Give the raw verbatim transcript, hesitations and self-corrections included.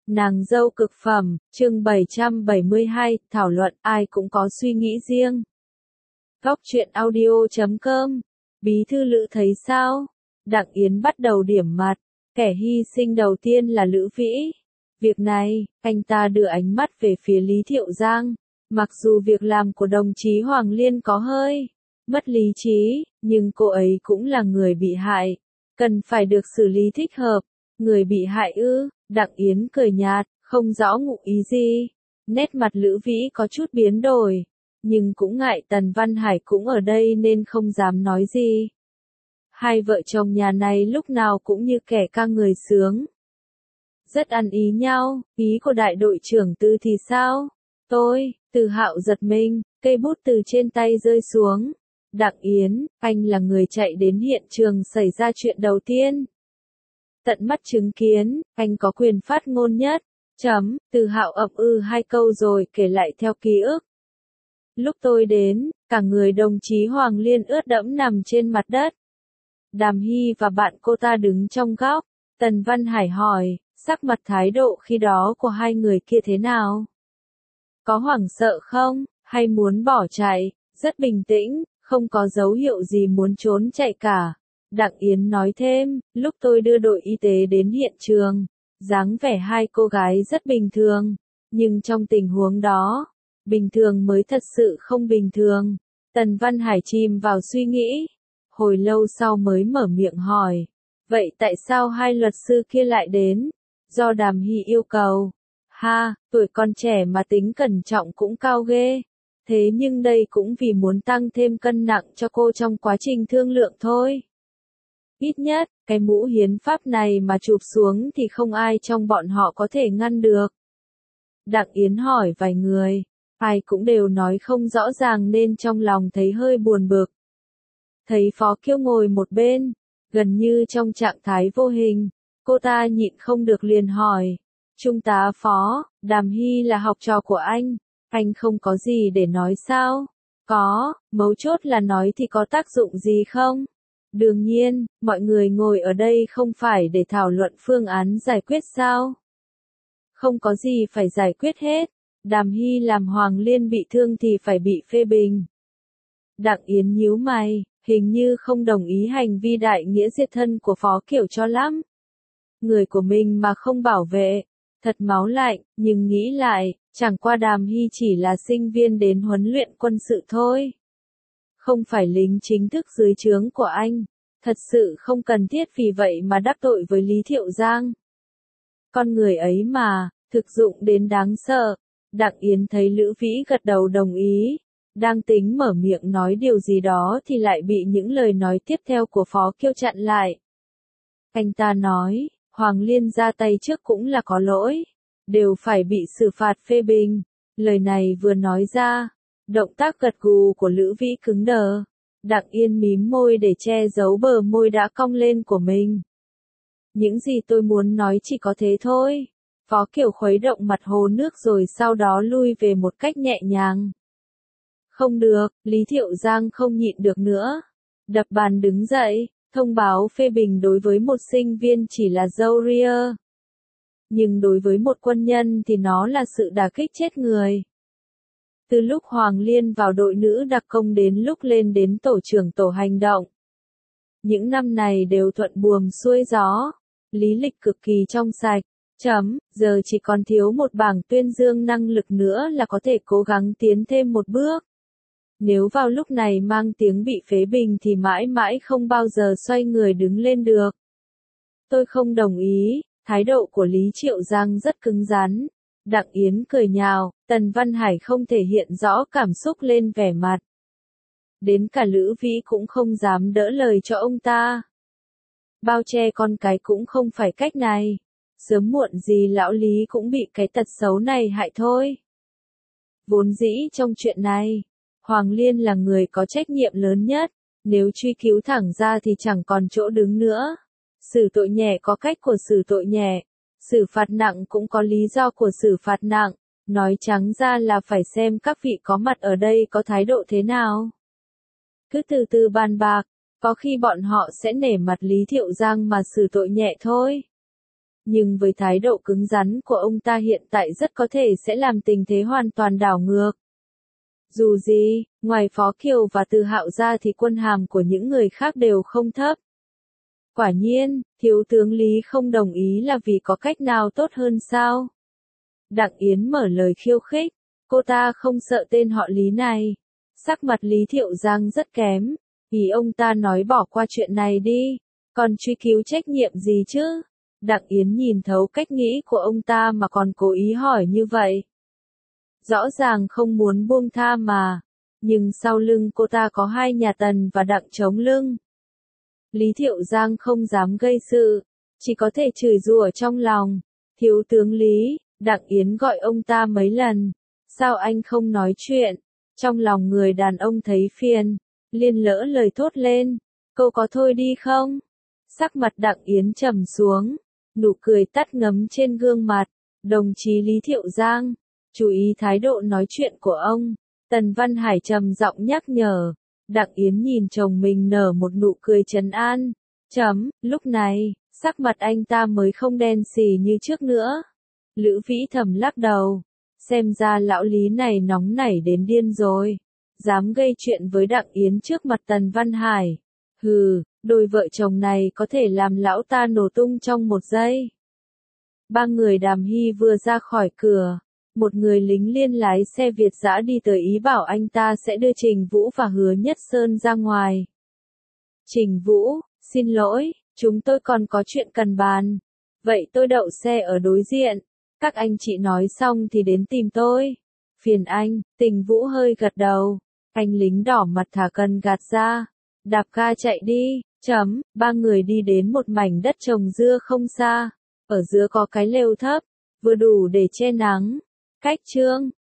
Nàng dâu cực phẩm, chương bảy trăm bảy mươi hai, thảo luận, ai cũng có suy nghĩ riêng. Góc truyện audio chấm com, bí thư Lữ thấy sao? Đặng Yến bắt đầu điểm mặt, kẻ hy sinh đầu tiên là Lữ Vĩ. Việc này, anh ta đưa ánh mắt về phía Lý Thiệu Giang. Mặc dù việc làm của đồng chí Hoàng Liên có hơi mất lý trí, nhưng cô ấy cũng là người bị hại, cần phải được xử lý thích hợp. Người bị hại ư? Đặng Yến cười nhạt, không rõ ngụ ý gì. Nét mặt Lữ Vĩ có chút biến đổi, nhưng cũng ngại Tần Văn Hải cũng ở đây nên không dám nói gì. Hai vợ chồng nhà này lúc nào cũng như kẻ ca người sướng. Rất ăn ý nhau, ý của đại đội trưởng Tư thì sao? Tôi, Từ Hạo giật mình, cây bút từ trên tay rơi xuống. Đặng Yến, anh là người chạy đến hiện trường xảy ra chuyện đầu tiên. Tận mắt chứng kiến, anh có quyền phát ngôn nhất. Chấm, Từ Hạo ậm ư hai câu rồi kể lại theo ký ức. Lúc tôi đến, cả người đồng chí Hoàng Liên ướt đẫm nằm trên mặt đất. Đàm Hy và bạn cô ta đứng trong góc. Tần Văn Hải hỏi, sắc mặt thái độ khi đó của hai người kia thế nào? Có hoảng sợ không, hay muốn bỏ chạy? Rất bình tĩnh, không có dấu hiệu gì muốn trốn chạy cả. Đặng Yến nói thêm, lúc tôi đưa đội y tế đến hiện trường, dáng vẻ hai cô gái rất bình thường, nhưng trong tình huống đó, bình thường mới thật sự không bình thường. Tần Văn Hải chìm vào suy nghĩ, hồi lâu sau mới mở miệng hỏi, vậy tại sao hai luật sư kia lại đến? Do Đàm Hy yêu cầu. Ha, tuổi con trẻ mà tính cẩn trọng cũng cao ghê. Thế nhưng đây cũng vì muốn tăng thêm cân nặng cho cô trong quá trình thương lượng thôi. Ít nhất, cái mũ hiến pháp này mà chụp xuống thì không ai trong bọn họ có thể ngăn được. Đặng Yến hỏi vài người, ai cũng đều nói không rõ ràng nên trong lòng thấy hơi buồn bực. Thấy Phó Kiêu ngồi một bên, gần như trong trạng thái vô hình, cô ta nhịn không được liền hỏi, Trung tá Phó, Đàm Hy là học trò của anh, anh không có gì để nói sao? Có, mấu chốt là nói thì có tác dụng gì không? Đương nhiên, mọi người ngồi ở đây không phải để thảo luận phương án giải quyết sao? Không có gì phải giải quyết hết. Đàm Hy làm Hoàng Liên bị thương thì phải bị phê bình. Đặng Yến nhíu mày, hình như không đồng ý hành vi đại nghĩa diệt thân của Phó Kiểu cho lắm. Người của mình mà không bảo vệ, thật máu lạnh, nhưng nghĩ lại, chẳng qua Đàm Hy chỉ là sinh viên đến huấn luyện quân sự thôi. Không phải lính chính thức dưới trướng của anh, thật sự không cần thiết vì vậy mà đắc tội với Lý Thiệu Giang. Con người ấy mà, thực dụng đến đáng sợ. Đặng Yến thấy Lữ Vĩ gật đầu đồng ý, đang tính mở miệng nói điều gì đó thì lại bị những lời nói tiếp theo của Phó Kiêu chặn lại. Anh ta nói, Hoàng Liên ra tay trước cũng là có lỗi, đều phải bị xử phạt phê bình. Lời này vừa nói ra, động tác gật gù của Lữ Vĩ cứng đờ. Đặng Yên mím môi để che giấu bờ môi đã cong lên của mình. Những gì tôi muốn nói chỉ có thế thôi. Phó Kiểu khuấy động mặt hồ nước rồi sau đó lui về một cách nhẹ nhàng. Không được, Lý Thiệu Giang không nhịn được nữa. Đập bàn đứng dậy, thông báo phê bình đối với một sinh viên chỉ là dâu ria. Nhưng đối với một quân nhân thì nó là sự đả kích chết người. Từ lúc Hoàng Liên vào đội nữ đặc công đến lúc lên đến tổ trưởng tổ hành động. Những năm này đều thuận buồm xuôi gió, lý lịch cực kỳ trong sạch. Chấm, giờ chỉ còn thiếu một bảng tuyên dương năng lực nữa là có thể cố gắng tiến thêm một bước. Nếu vào lúc này mang tiếng bị phế bình thì mãi mãi không bao giờ xoay người đứng lên được. Tôi không đồng ý, thái độ của Lý Triệu Giang rất cứng rắn. Đặng Yến cười nhào, Tần Văn Hải không thể hiện rõ cảm xúc lên vẻ mặt. Đến cả Lữ Vĩ cũng không dám đỡ lời cho ông ta. Bao che con cái cũng không phải cách này. Sớm muộn gì lão Lý cũng bị cái tật xấu này hại thôi. Vốn dĩ trong chuyện này, Hoàng Liên là người có trách nhiệm lớn nhất, nếu truy cứu thẳng ra thì chẳng còn chỗ đứng nữa. Xử tội nhẹ có cách của xử tội nhẹ, xử phạt nặng cũng có lý do của xử phạt nặng, nói trắng ra là phải xem các vị có mặt ở đây có thái độ thế nào. Cứ từ từ bàn bạc, có khi bọn họ sẽ nể mặt Lý Thiệu Giang mà xử tội nhẹ thôi. Nhưng với thái độ cứng rắn của ông ta hiện tại rất có thể sẽ làm tình thế hoàn toàn đảo ngược. Dù gì, ngoài Phó Kiều và Từ Hạo ra thì quân hàm của những người khác đều không thấp. Quả nhiên, thiếu tướng Lý không đồng ý là vì có cách nào tốt hơn sao? Đặng Yến mở lời khiêu khích, cô ta không sợ tên họ Lý này. Sắc mặt Lý Thiệu Giang rất kém, ý ông ta nói bỏ qua chuyện này đi, còn truy cứu trách nhiệm gì chứ? Đặng Yến nhìn thấu cách nghĩ của ông ta mà còn cố ý hỏi như vậy. Rõ ràng không muốn buông tha mà, nhưng sau lưng cô ta có hai nhà Tần và Đặng chống lưng. Lý Thiệu Giang không dám gây sự, chỉ có thể chửi rủa trong lòng. Thiếu tướng Lý, Đặng Yến gọi ông ta mấy lần, sao anh không nói chuyện? Trong lòng người đàn ông thấy phiền, liền lỡ lời thốt lên, câu có thôi đi không? Sắc mặt Đặng Yến trầm xuống, nụ cười tắt ngấm trên gương mặt. Đồng chí Lý Thiệu Giang, chú ý thái độ nói chuyện của ông. Tần Văn Hải trầm giọng nhắc nhở. Đặng Yến nhìn chồng mình nở một nụ cười trấn an. Chấm, lúc này, sắc mặt anh ta mới không đen xì như trước nữa. Lữ Vĩ thầm lắc đầu. Xem ra lão Lý này nóng nảy đến điên rồi. Dám gây chuyện với Đặng Yến trước mặt Tần Văn Hải. Hừ, đôi vợ chồng này có thể làm lão ta nổ tung trong một giây. Ba người Đàm Hy vừa ra khỏi cửa. Một người lính liên lái xe Việt dã đi tới ý bảo anh ta sẽ đưa Trình Vũ và Hứa Nhất Sơn ra ngoài. Trình Vũ, xin lỗi, chúng tôi còn có chuyện cần bàn. Vậy tôi đậu xe ở đối diện. Các anh chị nói xong thì đến tìm tôi. Phiền anh, Trình Vũ hơi gật đầu. Anh lính đỏ mặt thả cần gạt ra. Đạp ga chạy đi, chấm, ba người đi đến một mảnh đất trồng dưa không xa. Ở giữa có cái lều thấp, vừa đủ để che nắng. Cách chương